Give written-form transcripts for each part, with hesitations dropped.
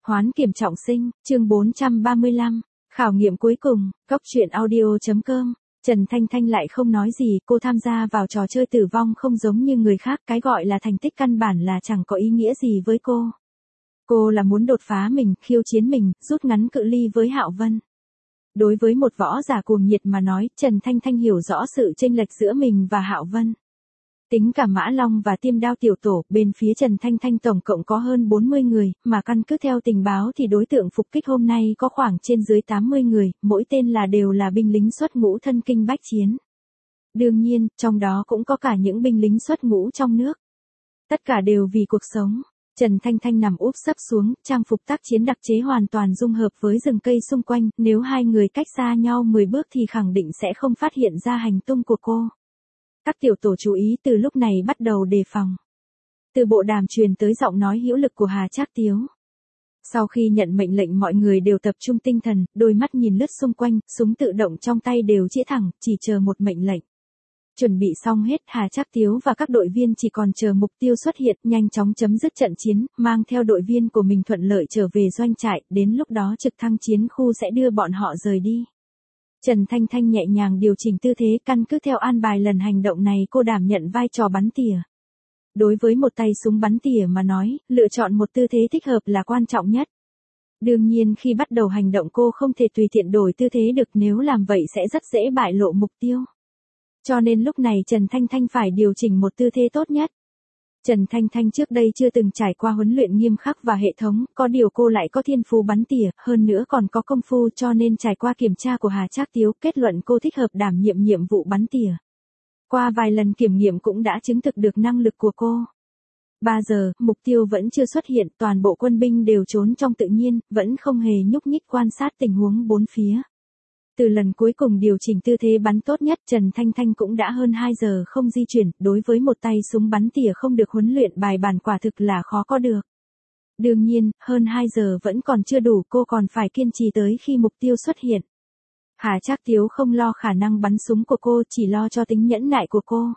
Hoán kiểm trọng sinh, chương 435, khảo nghiệm cuối cùng, góc truyện audio.com. Trần Thanh Thanh lại không nói gì, cô tham gia vào trò chơi tử vong không giống như người khác, cái gọi là thành tích căn bản là chẳng có ý nghĩa gì với cô. Cô là muốn đột phá mình, khiêu chiến mình, rút ngắn cự ly với Hạo Vân. Đối với một võ giả cuồng nhiệt mà nói, Trần Thanh Thanh hiểu rõ sự chênh lệch giữa mình và Hạo Vân. Tính cả Mã Long và Tiêm Đao tiểu tổ, bên phía Trần Thanh Thanh tổng cộng có hơn 40 người, mà căn cứ theo tình báo thì đối tượng phục kích hôm nay có khoảng trên dưới 80 người, mỗi tên đều là binh lính xuất ngũ thân kinh bách chiến. Đương nhiên, trong đó cũng có cả những binh lính xuất ngũ trong nước. Tất cả đều vì cuộc sống. Trần Thanh Thanh nằm úp sấp xuống, trang phục tác chiến đặc chế hoàn toàn dung hợp với rừng cây xung quanh, nếu hai người cách xa nhau 10 bước thì khẳng định sẽ không phát hiện ra hành tung của cô. Các tiểu tổ chú ý từ lúc này bắt đầu đề phòng. Từ bộ đàm truyền tới giọng nói hữu lực của Hà Trác Tiếu. Sau khi nhận mệnh lệnh mọi người đều tập trung tinh thần, đôi mắt nhìn lướt xung quanh, súng tự động trong tay đều chĩa thẳng, chỉ chờ một mệnh lệnh. Chuẩn bị xong hết, Hà Trác Tiếu và các đội viên chỉ còn chờ mục tiêu xuất hiện, nhanh chóng chấm dứt trận chiến, mang theo đội viên của mình thuận lợi trở về doanh trại, đến lúc đó trực thăng chiến khu sẽ đưa bọn họ rời đi. Trần Thanh Thanh nhẹ nhàng điều chỉnh tư thế, căn cứ theo an bài lần hành động này cô đảm nhận vai trò bắn tỉa. Đối với một tay súng bắn tỉa mà nói, lựa chọn một tư thế thích hợp là quan trọng nhất. Đương nhiên khi bắt đầu hành động cô không thể tùy tiện đổi tư thế được, nếu làm vậy sẽ rất dễ bại lộ mục tiêu. Cho nên lúc này Trần Thanh Thanh phải điều chỉnh một tư thế tốt nhất. Trần Thanh Thanh trước đây chưa từng trải qua huấn luyện nghiêm khắc và hệ thống, có điều cô lại có thiên phú bắn tỉa, hơn nữa còn có công phu, cho nên trải qua kiểm tra của Hà Trác Tiếu, kết luận cô thích hợp đảm nhiệm nhiệm vụ bắn tỉa. Qua vài lần kiểm nghiệm cũng đã chứng thực được năng lực của cô. 3 giờ, mục tiêu vẫn chưa xuất hiện, toàn bộ quân binh đều trốn trong tự nhiên, vẫn không hề nhúc nhích quan sát tình huống bốn phía. Từ lần cuối cùng điều chỉnh tư thế bắn tốt nhất, Trần Thanh Thanh cũng đã hơn 2 giờ không di chuyển, đối với một tay súng bắn tỉa không được huấn luyện bài bản quả thực là khó có được. Đương nhiên, hơn 2 giờ vẫn còn chưa đủ, cô còn phải kiên trì tới khi mục tiêu xuất hiện. Hà Trác Tiếu không lo khả năng bắn súng của cô, chỉ lo cho tính nhẫn nại của cô.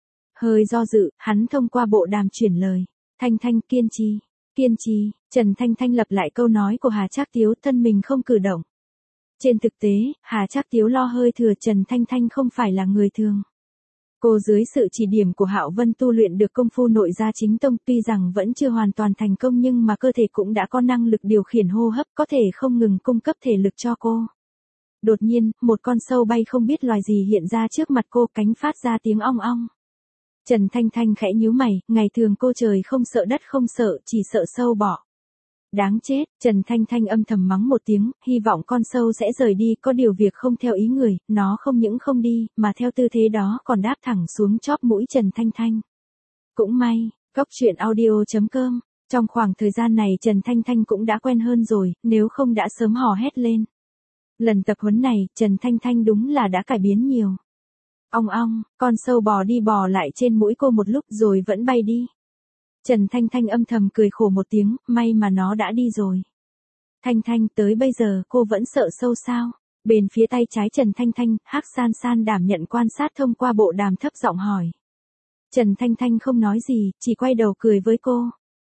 Hơi do dự, hắn thông qua bộ đàm chuyển lời. Thanh Thanh kiên trì, kiên trì. Trần Thanh Thanh lặp lại câu nói của Hà Trác Tiếu, thân mình không cử động. Trên thực tế, Hà Trác Tiếu lo hơi thừa, Trần Thanh Thanh không phải là người thường. Cô dưới sự chỉ điểm của Hạo Vân tu luyện được công phu nội gia chính tông, tuy rằng vẫn chưa hoàn toàn thành công nhưng mà cơ thể cũng đã có năng lực điều khiển hô hấp, có thể không ngừng cung cấp thể lực cho cô. Đột nhiên, một con sâu bay không biết loài gì hiện ra trước mặt cô, cánh phát ra tiếng ong ong. Trần Thanh Thanh khẽ nhíu mày, ngày thường cô trời không sợ đất không sợ, chỉ sợ sâu bọ. Đáng chết, Trần Thanh Thanh âm thầm mắng một tiếng, hy vọng con sâu sẽ rời đi, có điều việc không theo ý người, nó không những không đi, mà theo tư thế đó còn đáp thẳng xuống chóp mũi Trần Thanh Thanh. Cũng may, góc truyện audio.com, trong khoảng thời gian này Trần Thanh Thanh cũng đã quen hơn rồi, nếu không đã sớm hò hét lên. Lần tập huấn này, Trần Thanh Thanh đúng là đã cải biến nhiều. Ong ong, con sâu bò đi bò lại trên mũi cô một lúc rồi vẫn bay đi. Trần Thanh Thanh âm thầm cười khổ một tiếng, may mà nó đã đi rồi. Thanh Thanh, tới bây giờ cô vẫn sợ sâu sao? Bên phía tay trái Trần Thanh Thanh, Hắc San San đảm nhận quan sát thông qua bộ đàm thấp giọng hỏi. Trần Thanh Thanh không nói gì, chỉ quay đầu cười với cô.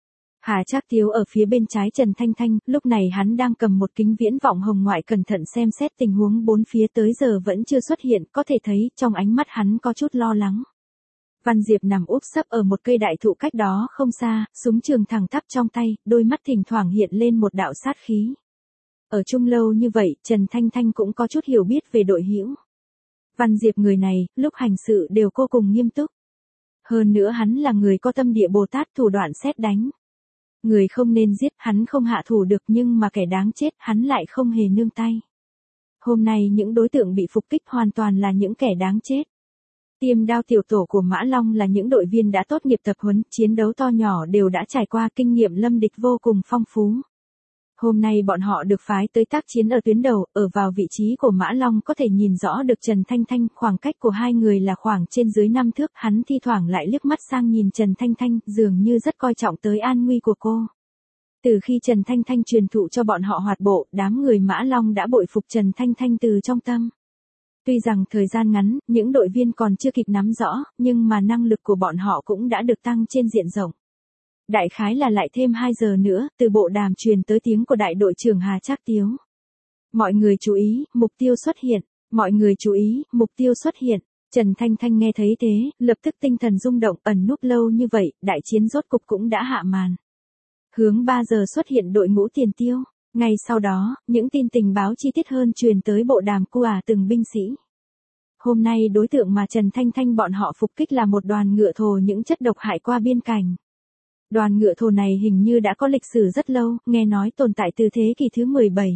Hà Trác Tiếu ở phía bên trái Trần Thanh Thanh, lúc này hắn đang cầm một kính viễn vọng hồng ngoại cẩn thận xem xét tình huống bốn phía, tới giờ vẫn chưa xuất hiện, có thể thấy trong ánh mắt hắn có chút lo lắng. Văn Diệp nằm úp sấp ở một cây đại thụ cách đó không xa, súng trường thẳng tắp trong tay, đôi mắt thỉnh thoảng hiện lên một đạo sát khí. Ở chung lâu như vậy, Trần Thanh Thanh cũng có chút hiểu biết về đội hữu. Văn Diệp người này, lúc hành sự đều vô cùng nghiêm túc. Hơn nữa hắn là người có tâm địa Bồ Tát, thủ đoạn sét đánh. Người không nên giết, hắn không hạ thủ được, nhưng mà kẻ đáng chết, hắn lại không hề nương tay. Hôm nay những đối tượng bị phục kích hoàn toàn là những kẻ đáng chết. Tiêm Đao tiểu tổ của Mã Long là những đội viên đã tốt nghiệp tập huấn, chiến đấu to nhỏ đều đã trải qua, kinh nghiệm lâm địch vô cùng phong phú. Hôm nay bọn họ được phái tới tác chiến ở tuyến đầu, ở vào vị trí của Mã Long có thể nhìn rõ được Trần Thanh Thanh, khoảng cách của hai người là khoảng trên dưới 5 thước, hắn thi thoảng lại liếc mắt sang nhìn Trần Thanh Thanh, dường như rất coi trọng tới an nguy của cô. Từ khi Trần Thanh Thanh truyền thụ cho bọn họ hoạt bộ, đám người Mã Long đã bội phục Trần Thanh Thanh từ trong tâm. Tuy rằng thời gian ngắn, những đội viên còn chưa kịp nắm rõ, nhưng mà năng lực của bọn họ cũng đã được tăng trên diện rộng. Đại khái là lại thêm 2 giờ nữa, từ bộ đàm truyền tới tiếng của đại đội trưởng Hà Trác Tiếu. Mọi người chú ý, mục tiêu xuất hiện. Mọi người chú ý, mục tiêu xuất hiện. Trần Thanh Thanh nghe thấy thế, lập tức tinh thần rung động, ẩn núp lâu như vậy, đại chiến rốt cục cũng đã hạ màn. Hướng 3 giờ xuất hiện đội ngũ tiền tiêu. Ngay sau đó, những tin tình báo chi tiết hơn truyền tới bộ đàm của từng binh sĩ. Hôm nay đối tượng mà Trần Thanh Thanh bọn họ phục kích là một đoàn ngựa thồ những chất độc hại qua biên cảnh. Đoàn ngựa thồ này hình như đã có lịch sử rất lâu, nghe nói tồn tại từ thế kỷ thứ 17.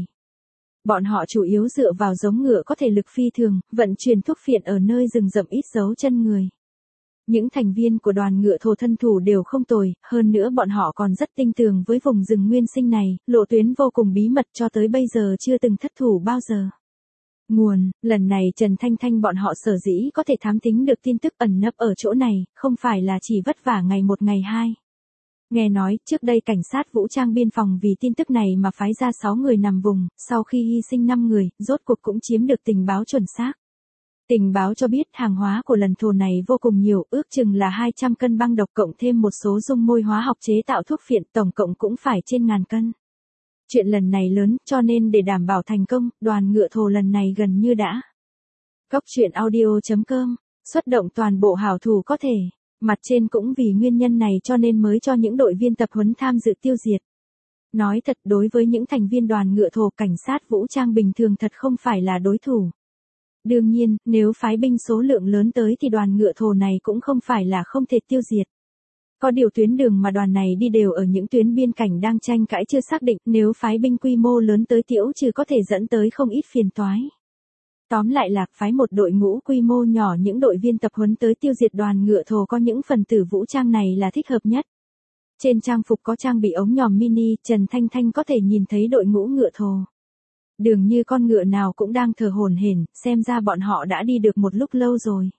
Bọn họ chủ yếu dựa vào giống ngựa có thể lực phi thường, vận chuyển thuốc phiện ở nơi rừng rậm ít dấu chân người. Những thành viên của đoàn ngựa thồ thân thủ đều không tồi, hơn nữa bọn họ còn rất tinh tường với vùng rừng nguyên sinh này, lộ tuyến vô cùng bí mật cho tới bây giờ chưa từng thất thủ bao giờ. Nguồn, lần này Trần Thanh Thanh bọn họ sở dĩ có thể thám tính được tin tức ẩn nấp ở chỗ này, không phải là chỉ vất vả ngày một ngày hai. Nghe nói, trước đây cảnh sát vũ trang biên phòng vì tin tức này mà phái ra 6 người nằm vùng, sau khi hy sinh 5 người, rốt cuộc cũng chiếm được tình báo chuẩn xác. Tình báo cho biết hàng hóa của lần thồ này vô cùng nhiều, ước chừng là 200 cân băng độc cộng thêm một số dung môi hóa học chế tạo thuốc phiện, tổng cộng cũng phải trên 1000 cân. Chuyện lần này lớn, cho nên để đảm bảo thành công, đoàn ngựa thồ lần này gần như đã. Góc truyện audio.com, xuất động toàn bộ hảo thủ có thể. Mặt trên cũng vì nguyên nhân này cho nên mới cho những đội viên tập huấn tham dự tiêu diệt. Nói thật, đối với những thành viên đoàn ngựa thồ, cảnh sát vũ trang bình thường thật không phải là đối thủ. Đương nhiên, nếu phái binh số lượng lớn tới thì đoàn ngựa thồ này cũng không phải là không thể tiêu diệt. Có điều tuyến đường mà đoàn này đi đều ở những tuyến biên cảnh đang tranh cãi chưa xác định, nếu phái binh quy mô lớn tới Tiễu Trừ có thể dẫn tới không ít phiền toái. Tóm lại là phái một đội ngũ quy mô nhỏ những đội viên tập huấn tới tiêu diệt đoàn ngựa thồ có những phần tử vũ trang này là thích hợp nhất. Trên trang phục có trang bị ống nhòm mini, Trần Thanh Thanh có thể nhìn thấy đội ngũ ngựa thồ. Dường như con ngựa nào cũng đang thở hổn hển, xem ra bọn họ đã đi được một lúc lâu rồi.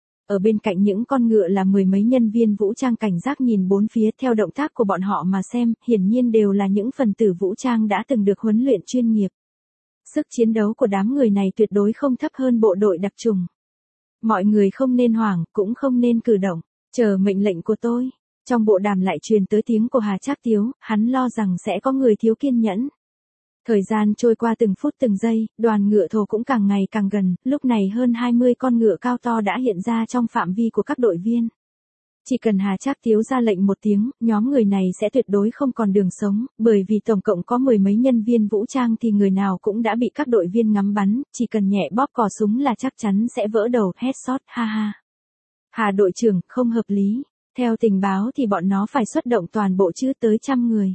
Ở bên cạnh những con ngựa là 10 mấy nhân viên vũ trang cảnh giác nhìn bốn phía theo động tác của bọn họ mà xem, hiển nhiên đều là những phần tử vũ trang đã từng được huấn luyện chuyên nghiệp. Sức chiến đấu của đám người này tuyệt đối không thấp hơn bộ đội đặc chủng. Mọi người không nên hoảng, cũng không nên cử động, chờ mệnh lệnh của tôi. Trong bộ đàm lại truyền tới tiếng của Hà Trác Tiếu, hắn lo rằng sẽ có người thiếu kiên nhẫn. Thời gian trôi qua từng phút từng giây, đoàn ngựa thồ cũng càng ngày càng gần, lúc này hơn 20 con ngựa cao to đã hiện ra trong phạm vi của các đội viên. Chỉ cần Hà Trác Tiếu ra lệnh một tiếng, nhóm người này sẽ tuyệt đối không còn đường sống, bởi vì tổng cộng có 10 mấy nhân viên vũ trang thì người nào cũng đã bị các đội viên ngắm bắn, chỉ cần nhẹ bóp cò súng là chắc chắn sẽ vỡ đầu, headshot, ha ha. Hà đội trưởng, không hợp lý. Theo tình báo thì bọn nó phải xuất động toàn bộ chứ tới 100 người.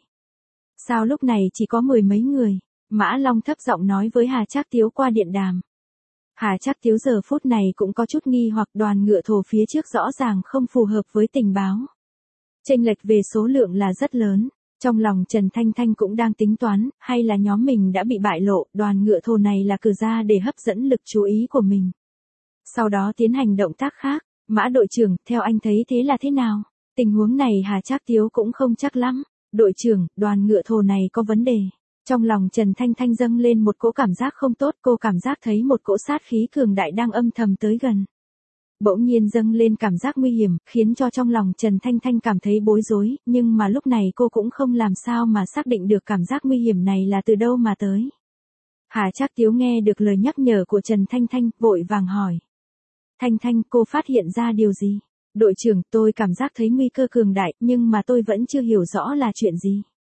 Sao lúc này chỉ có 10 mấy người? Mã Long thấp giọng nói với Hà Trác Tiếu qua điện đàm. Hà Trác Tiếu giờ phút này cũng có chút nghi hoặc đoàn ngựa thồ phía trước rõ ràng không phù hợp với tình báo. Chênh lệch về số lượng là rất lớn. Trong lòng Trần Thanh Thanh cũng đang tính toán, hay là nhóm mình đã bị bại lộ, đoàn ngựa thồ này là cử ra để hấp dẫn lực chú ý của mình. Sau đó tiến hành động tác khác. Mã đội trưởng, theo anh thấy thế là thế nào? Tình huống này Hà Trác Tiếu cũng không chắc lắm. Đội trưởng, đoàn ngựa thồ này có vấn đề. Trong lòng Trần Thanh Thanh dâng lên một cỗ cảm giác không tốt, cô cảm giác thấy một cỗ sát khí cường đại đang âm thầm tới gần. Bỗng nhiên dâng lên cảm giác nguy hiểm, khiến cho trong lòng Trần Thanh Thanh cảm thấy bối rối, nhưng mà lúc này cô cũng không làm sao mà xác định được cảm giác nguy hiểm này là từ đâu mà tới. Hà Trác Tiếu nghe được lời nhắc nhở của Trần Thanh Thanh, vội vàng hỏi. Thanh Thanh, cô phát hiện ra điều gì? Đội trưởng, tôi cảm giác thấy nguy cơ cường đại, nhưng mà tôi vẫn chưa hiểu rõ là chuyện gì.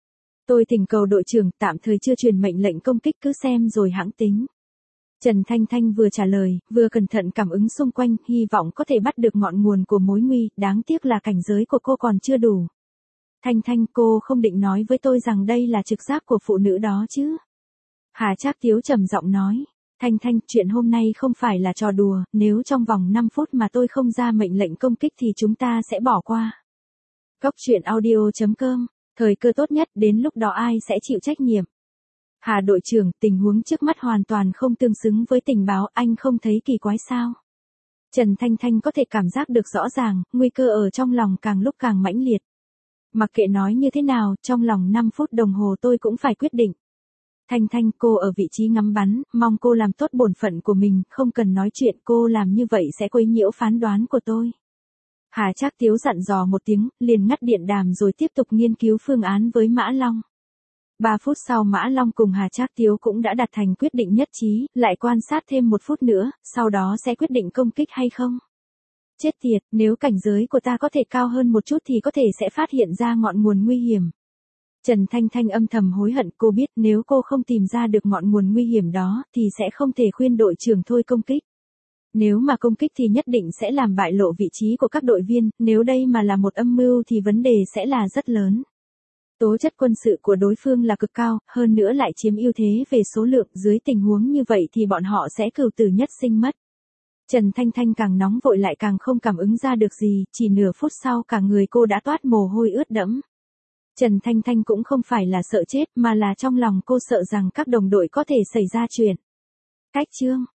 Tôi thỉnh cầu đội trưởng tạm thời chưa truyền mệnh lệnh công kích, cứ xem rồi hãng tính. Trần Thanh Thanh vừa trả lời, vừa cẩn thận cảm ứng xung quanh, hy vọng có thể bắt được ngọn nguồn của mối nguy, đáng tiếc là cảnh giới của cô còn chưa đủ. Thanh Thanh, cô không định nói với tôi rằng đây là trực giác của phụ nữ đó chứ? Hà Trác Tiếu trầm giọng nói. Thanh Thanh, chuyện hôm nay không phải là trò đùa, nếu trong vòng 5 phút mà tôi không ra mệnh lệnh công kích thì chúng ta sẽ bỏ qua. Góc truyện audio.com, thời cơ tốt nhất, đến lúc đó ai sẽ chịu trách nhiệm? Hà đội trưởng, tình huống trước mắt hoàn toàn không tương xứng với tình báo, anh không thấy kỳ quái sao? Trần Thanh Thanh có thể cảm giác được rõ ràng, nguy cơ ở trong lòng càng lúc càng mãnh liệt. Mặc kệ nói như thế nào, trong lòng 5 phút đồng hồ tôi cũng phải quyết định. Thanh Thanh, cô ở vị trí ngắm bắn, mong cô làm tốt bổn phận của mình, không cần nói chuyện, cô làm như vậy sẽ quấy nhiễu phán đoán của tôi. Hà Trác Tiếu dặn dò một tiếng, liền ngắt điện đàm rồi tiếp tục nghiên cứu phương án với Mã Long. 3 phút sau Mã Long cùng Hà Trác Tiếu cũng đã đạt thành quyết định nhất trí, lại quan sát thêm 1 phút nữa, sau đó sẽ quyết định công kích hay không. Chết tiệt, nếu cảnh giới của ta có thể cao hơn một chút thì có thể sẽ phát hiện ra ngọn nguồn nguy hiểm. Trần Thanh Thanh âm thầm hối hận, cô biết nếu cô không tìm ra được ngọn nguồn nguy hiểm đó thì sẽ không thể khuyên đội trưởng thôi công kích. Nếu mà công kích thì nhất định sẽ làm bại lộ vị trí của các đội viên, nếu đây mà là một âm mưu thì vấn đề sẽ là rất lớn. Tố chất quân sự của đối phương là cực cao, hơn nữa lại chiếm ưu thế về số lượng, dưới tình huống như vậy thì bọn họ sẽ cửu tử nhất sinh mất. Trần Thanh Thanh càng nóng vội lại càng không cảm ứng ra được gì, chỉ nửa phút sau cả người cô đã toát mồ hôi ướt đẫm. Trần Thanh Thanh cũng không phải là sợ chết mà là trong lòng cô sợ rằng các đồng đội có thể xảy ra chuyện. Cách chương